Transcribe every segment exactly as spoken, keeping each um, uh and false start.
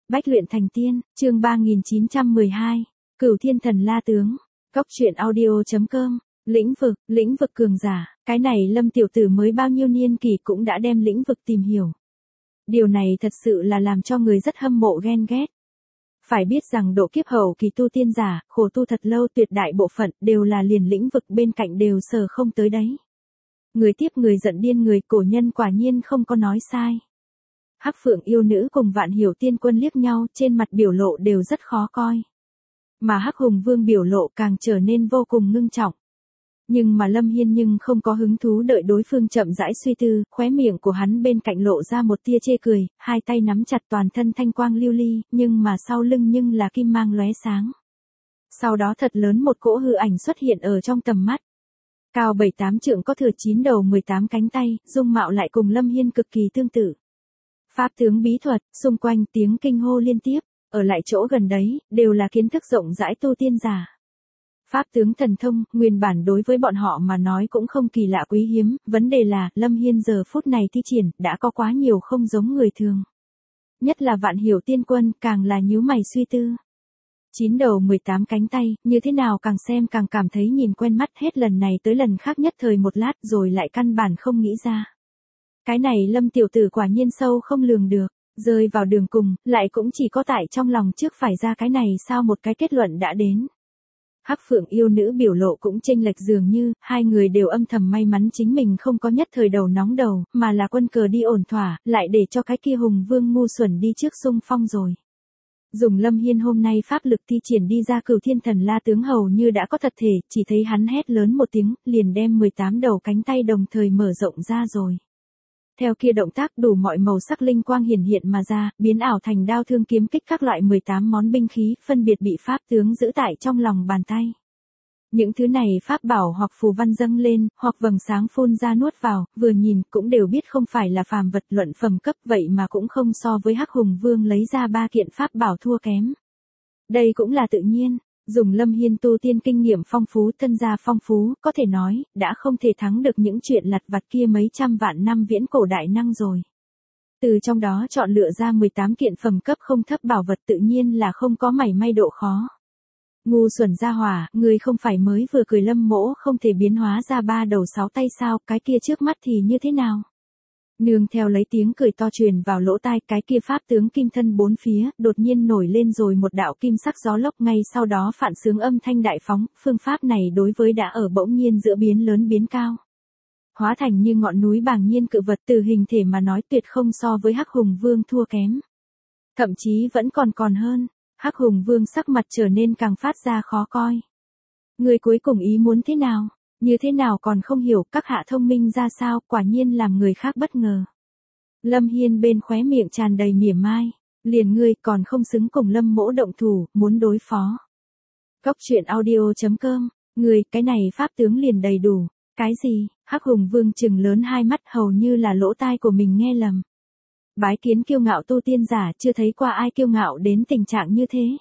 Bách luyện thành tiên, chương ba nghìn chín trăm mười hai, Cửu Thiên Thần La Tướng, Cốc truyện audio.com, lĩnh vực, lĩnh vực cường giả, cái này Lâm tiểu tử mới bao nhiêu niên kỷ cũng đã đem lĩnh vực tìm hiểu. Điều này thật sự là làm cho người rất hâm mộ ghen ghét. Phải biết rằng độ kiếp hậu kỳ tu tiên giả, khổ tu thật lâu tuyệt đại bộ phận đều là liền lĩnh vực bên cạnh đều sờ không tới đấy. Người tiếp người giận điên người, cổ nhân quả nhiên không có nói sai. Hắc Phượng yêu nữ cùng Vạn Hiểu tiên quân liếc nhau, trên mặt biểu lộ đều rất khó coi. Mà Hắc Hùng Vương biểu lộ càng trở nên vô cùng ngưng trọng. Nhưng mà Lâm Hiên nhưng không có hứng thú đợi đối phương chậm rãi suy tư, khóe miệng của hắn bên cạnh lộ ra một tia chê cười, hai tay nắm chặt toàn thân thanh quang lưu ly, nhưng mà sau lưng nhưng là kim mang lóe sáng. Sau đó thật lớn một cỗ hư ảnh xuất hiện ở trong tầm mắt. Cao bảy tám trượng có thừa chín đầu mười tám cánh tay, dung mạo lại cùng Lâm Hiên cực kỳ tương tự. Pháp tướng bí thuật, xung quanh tiếng kinh hô liên tiếp, ở lại chỗ gần đấy, đều là kiến thức rộng rãi tu tiên giả. Pháp tướng thần thông, nguyên bản đối với bọn họ mà nói cũng không kỳ lạ quý hiếm, vấn đề là, Lâm Hiên giờ phút này thi triển, đã có quá nhiều không giống người thường. Nhất là Vạn Hiểu tiên quân, càng là nhíu mày suy tư. Chín đầu mười tám cánh tay, như thế nào càng xem càng cảm thấy nhìn quen mắt, hết lần này tới lần khác nhất thời một lát rồi lại căn bản không nghĩ ra. Cái này Lâm tiểu tử quả nhiên sâu không lường được, rơi vào đường cùng, lại cũng chỉ có tại trong lòng trước phải ra cái này sao một cái kết luận đã đến. Hắc Phượng yêu nữ biểu lộ cũng chênh lệch dường như, hai người đều âm thầm may mắn chính mình không có nhất thời đầu nóng đầu, mà là quân cờ đi ổn thỏa, lại để cho cái kia Hùng Vương ngu xuẩn đi trước xung phong rồi. Dùng Lâm Hiên hôm nay pháp lực thi triển đi ra Cửu Thiên Thần La Tướng hầu như đã có thật thể, chỉ thấy hắn hét lớn một tiếng, liền đem mười tám đầu cánh tay đồng thời mở rộng ra rồi. Theo kia động tác đủ mọi màu sắc linh quang hiển hiện mà ra, biến ảo thành đao thương kiếm kích các loại mười tám món binh khí, phân biệt bị pháp tướng giữ tại trong lòng bàn tay. Những thứ này pháp bảo hoặc phù văn dâng lên, hoặc vầng sáng phun ra nuốt vào, vừa nhìn cũng đều biết không phải là phàm vật luận phẩm cấp, vậy mà cũng không so với Hắc Hùng Vương lấy ra ba kiện pháp bảo thua kém. Đây cũng là tự nhiên. Dùng Lâm Hiên tu tiên kinh nghiệm phong phú, thân gia phong phú, có thể nói, đã không thể thắng được những chuyện lặt vặt kia mấy trăm vạn năm viễn cổ đại năng rồi. Từ trong đó chọn lựa ra mười tám kiện phẩm cấp không thấp bảo vật tự nhiên là không có mảy may độ khó. Ngu xuẩn gia hỏa, người không phải mới vừa cười Lâm mỗ không thể biến hóa ra ba đầu sáu tay sao, cái kia trước mắt thì như thế nào? Nương theo lấy tiếng cười to truyền vào lỗ tai, cái kia pháp tướng kim thân bốn phía, đột nhiên nổi lên rồi một đạo kim sắc gió lốc, ngay sau đó phản xướng âm thanh đại phóng, phương pháp này đối với đã ở bỗng nhiên giữa biến lớn biến cao. Hóa thành như ngọn núi bàng nhiên cự vật, từ hình thể mà nói tuyệt không so với Hắc Hùng Vương thua kém. Thậm chí vẫn còn còn hơn, Hắc Hùng Vương sắc mặt trở nên càng phát ra khó coi. Người cuối cùng ý muốn thế nào? Như thế nào còn không hiểu, các hạ thông minh ra sao, quả nhiên làm người khác bất ngờ. Lâm Hiên bên khóe miệng tràn đầy mỉa mai, liền ngươi còn không xứng cùng Lâm mỗ động thủ, muốn đối phó. Cốc truyện audio.com, người, cái này pháp tướng liền đầy đủ, cái gì, Hắc Hùng Vương trừng lớn hai mắt hầu như là lỗ tai của mình nghe lầm. Bái kiến kiêu ngạo tu tiên giả, chưa thấy qua ai kiêu ngạo đến tình trạng như thế.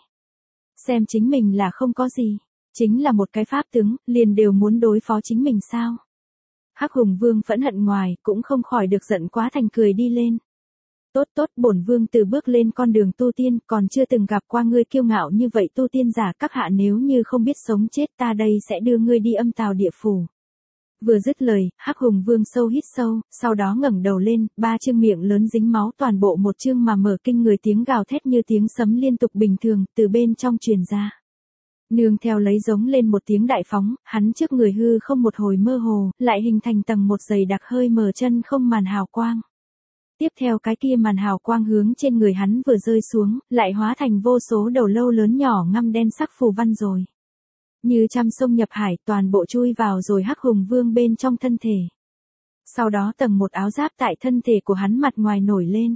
Xem chính mình là không có gì. Chính là một cái pháp tướng, liền đều muốn đối phó chính mình sao? Hắc Hùng Vương phẫn hận ngoài, cũng không khỏi được giận quá thành cười đi lên. Tốt tốt, bổn vương từ bước lên con đường tu tiên, còn chưa từng gặp qua ngươi kiêu ngạo như vậy tu tiên giả, các hạ nếu như không biết sống chết ta đây sẽ đưa ngươi đi âm tào địa phủ. Vừa dứt lời, Hắc Hùng Vương sâu hít sâu, sau đó ngẩng đầu lên, ba chương miệng lớn dính máu toàn bộ một chương mà mở kinh người tiếng gào thét như tiếng sấm liên tục bình thường, từ bên trong truyền ra. Nương theo lấy giống lên một tiếng đại phóng, hắn trước người hư không một hồi mơ hồ, lại hình thành tầng một dày đặc hơi mờ chân không màn hào quang. Tiếp theo cái kia màn hào quang hướng trên người hắn vừa rơi xuống, lại hóa thành vô số đầu lâu lớn nhỏ ngăm đen sắc phù văn rồi. Như trăm sông nhập hải, toàn bộ chui vào rồi Hắc Hùng Vương bên trong thân thể. Sau đó tầng một áo giáp tại thân thể của hắn mặt ngoài nổi lên.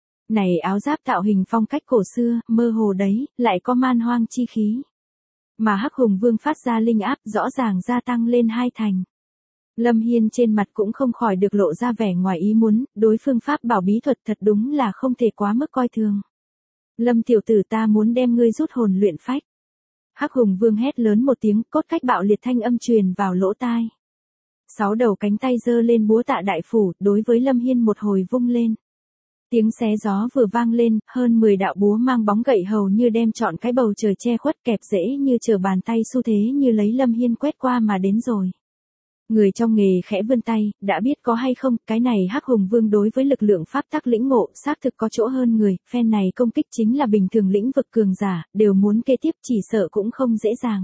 Này áo giáp tạo hình phong cách cổ xưa, mơ hồ đấy, lại có man hoang chi khí. Mà Hắc Hùng Vương phát ra linh áp rõ ràng gia tăng lên hai thành. Lâm Hiên trên mặt cũng không khỏi được lộ ra vẻ ngoài ý muốn, đối phương pháp bảo bí thuật thật đúng là không thể quá mức coi thường. Lâm tiểu tử ta muốn đem ngươi rút hồn luyện phách. Hắc Hùng Vương hét lớn một tiếng, cốt cách bạo liệt thanh âm truyền vào lỗ tai. Sáu đầu cánh tay giơ lên búa tạ đại phủ, đối với Lâm Hiên một hồi vung lên. Tiếng xé gió vừa vang lên, hơn mười đạo búa mang bóng gậy hầu như đem trọn cái bầu trời che khuất, kẹp rễ như trở bàn tay xu thế như lấy Lâm Hiên quét qua mà đến rồi. Người trong nghề khẽ vươn tay, đã biết có hay không, cái này Hắc Hùng Vương đối với lực lượng pháp tắc lĩnh ngộ, xác thực có chỗ hơn người, phen này công kích chính là bình thường lĩnh vực cường giả, đều muốn kế tiếp chỉ sợ cũng không dễ dàng.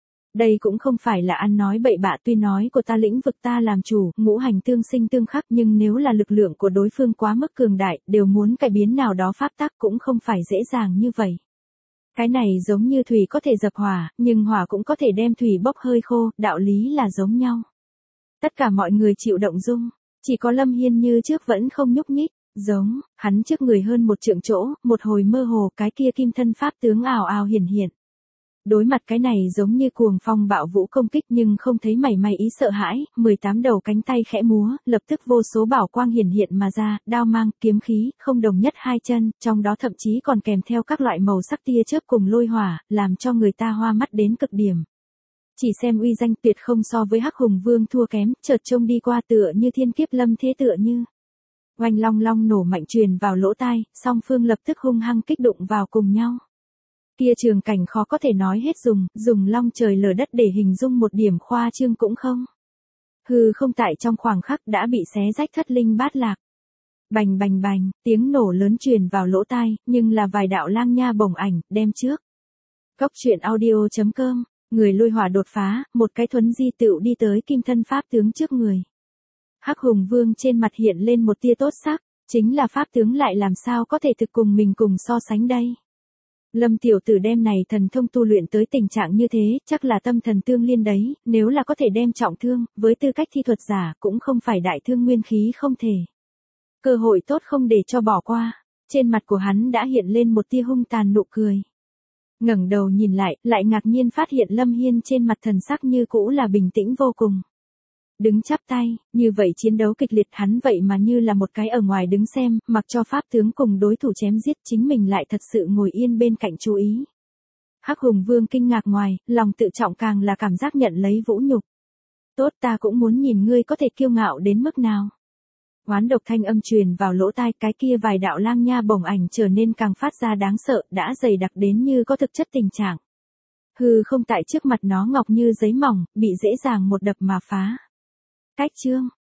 Đây cũng không phải là ăn nói bậy bạ, tuy nói của ta lĩnh vực ta làm chủ, ngũ hành tương sinh tương khắc, nhưng nếu là lực lượng của đối phương quá mức cường đại, đều muốn cải biến nào đó pháp tắc cũng không phải dễ dàng như vậy. Cái này giống như thủy có thể dập hỏa, nhưng hỏa cũng có thể đem thủy bốc hơi khô, đạo lý là giống nhau. Tất cả mọi người chịu động dung, chỉ có Lâm Hiên như trước vẫn không nhúc nhích, giống, hắn trước người hơn một trượng chỗ, một hồi mơ hồ cái kia kim thân pháp tướng ào ào hiển hiện. Đối mặt cái này giống như cuồng phong bạo vũ công kích nhưng không thấy mảy may ý sợ hãi, mười tám đầu cánh tay khẽ múa, lập tức vô số bảo quang hiển hiện mà ra, đao mang, kiếm khí, không đồng nhất hai chân, trong đó thậm chí còn kèm theo các loại màu sắc tia chớp cùng lôi hỏa, làm cho người ta hoa mắt đến cực điểm. Chỉ xem uy danh tuyệt không so với Hắc Hùng Vương thua kém, chợt trông đi qua tựa như thiên kiếp lâm thế tựa như. Oanh long long nổ mạnh truyền vào lỗ tai, song phương lập tức hung hăng kích đụng vào cùng nhau. Kia trường cảnh khó có thể nói hết dùng, dùng long trời lở đất để hình dung một điểm khoa trương cũng không. Hư không tại trong khoảng khắc đã bị xé rách thất linh bát lạc. Bành bành bành, tiếng nổ lớn truyền vào lỗ tai, nhưng là vài đạo lang nha bổng ảnh, đem trước. Cốc truyện audio chấm com, người lôi hỏa đột phá, một cái thuấn di tựu đi tới kim thân pháp tướng trước người. Hắc Hùng Vương trên mặt hiện lên một tia tốt sắc, chính là pháp tướng lại làm sao có thể thực cùng mình cùng so sánh đây. Lâm tiểu tử đem này thần thông tu luyện tới tình trạng như thế, chắc là tâm thần tương liên đấy, nếu là có thể đem trọng thương, với tư cách thi thuật giả, cũng không phải đại thương nguyên khí không thể. Cơ hội tốt không để cho bỏ qua, trên mặt của hắn đã hiện lên một tia hung tàn nụ cười. Ngẩng đầu nhìn lại, lại ngạc nhiên phát hiện Lâm Hiên trên mặt thần sắc như cũ là bình tĩnh vô cùng. Đứng chắp tay, như vậy chiến đấu kịch liệt hắn vậy mà như là một cái ở ngoài đứng xem, mặc cho pháp tướng cùng đối thủ chém giết chính mình lại thật sự ngồi yên bên cạnh chú ý. Hắc Hùng Vương kinh ngạc ngoài, lòng tự trọng càng là cảm giác nhận lấy vũ nhục. Tốt, ta cũng muốn nhìn ngươi có thể kiêu ngạo đến mức nào. Oán độc thanh âm truyền vào lỗ tai, cái kia vài đạo lang nha bổng ảnh trở nên càng phát ra đáng sợ, đã dày đặc đến như có thực chất tình trạng. Hư không tại trước mặt nó ngọc như giấy mỏng, bị dễ dàng một đập mà phá. Cách chương,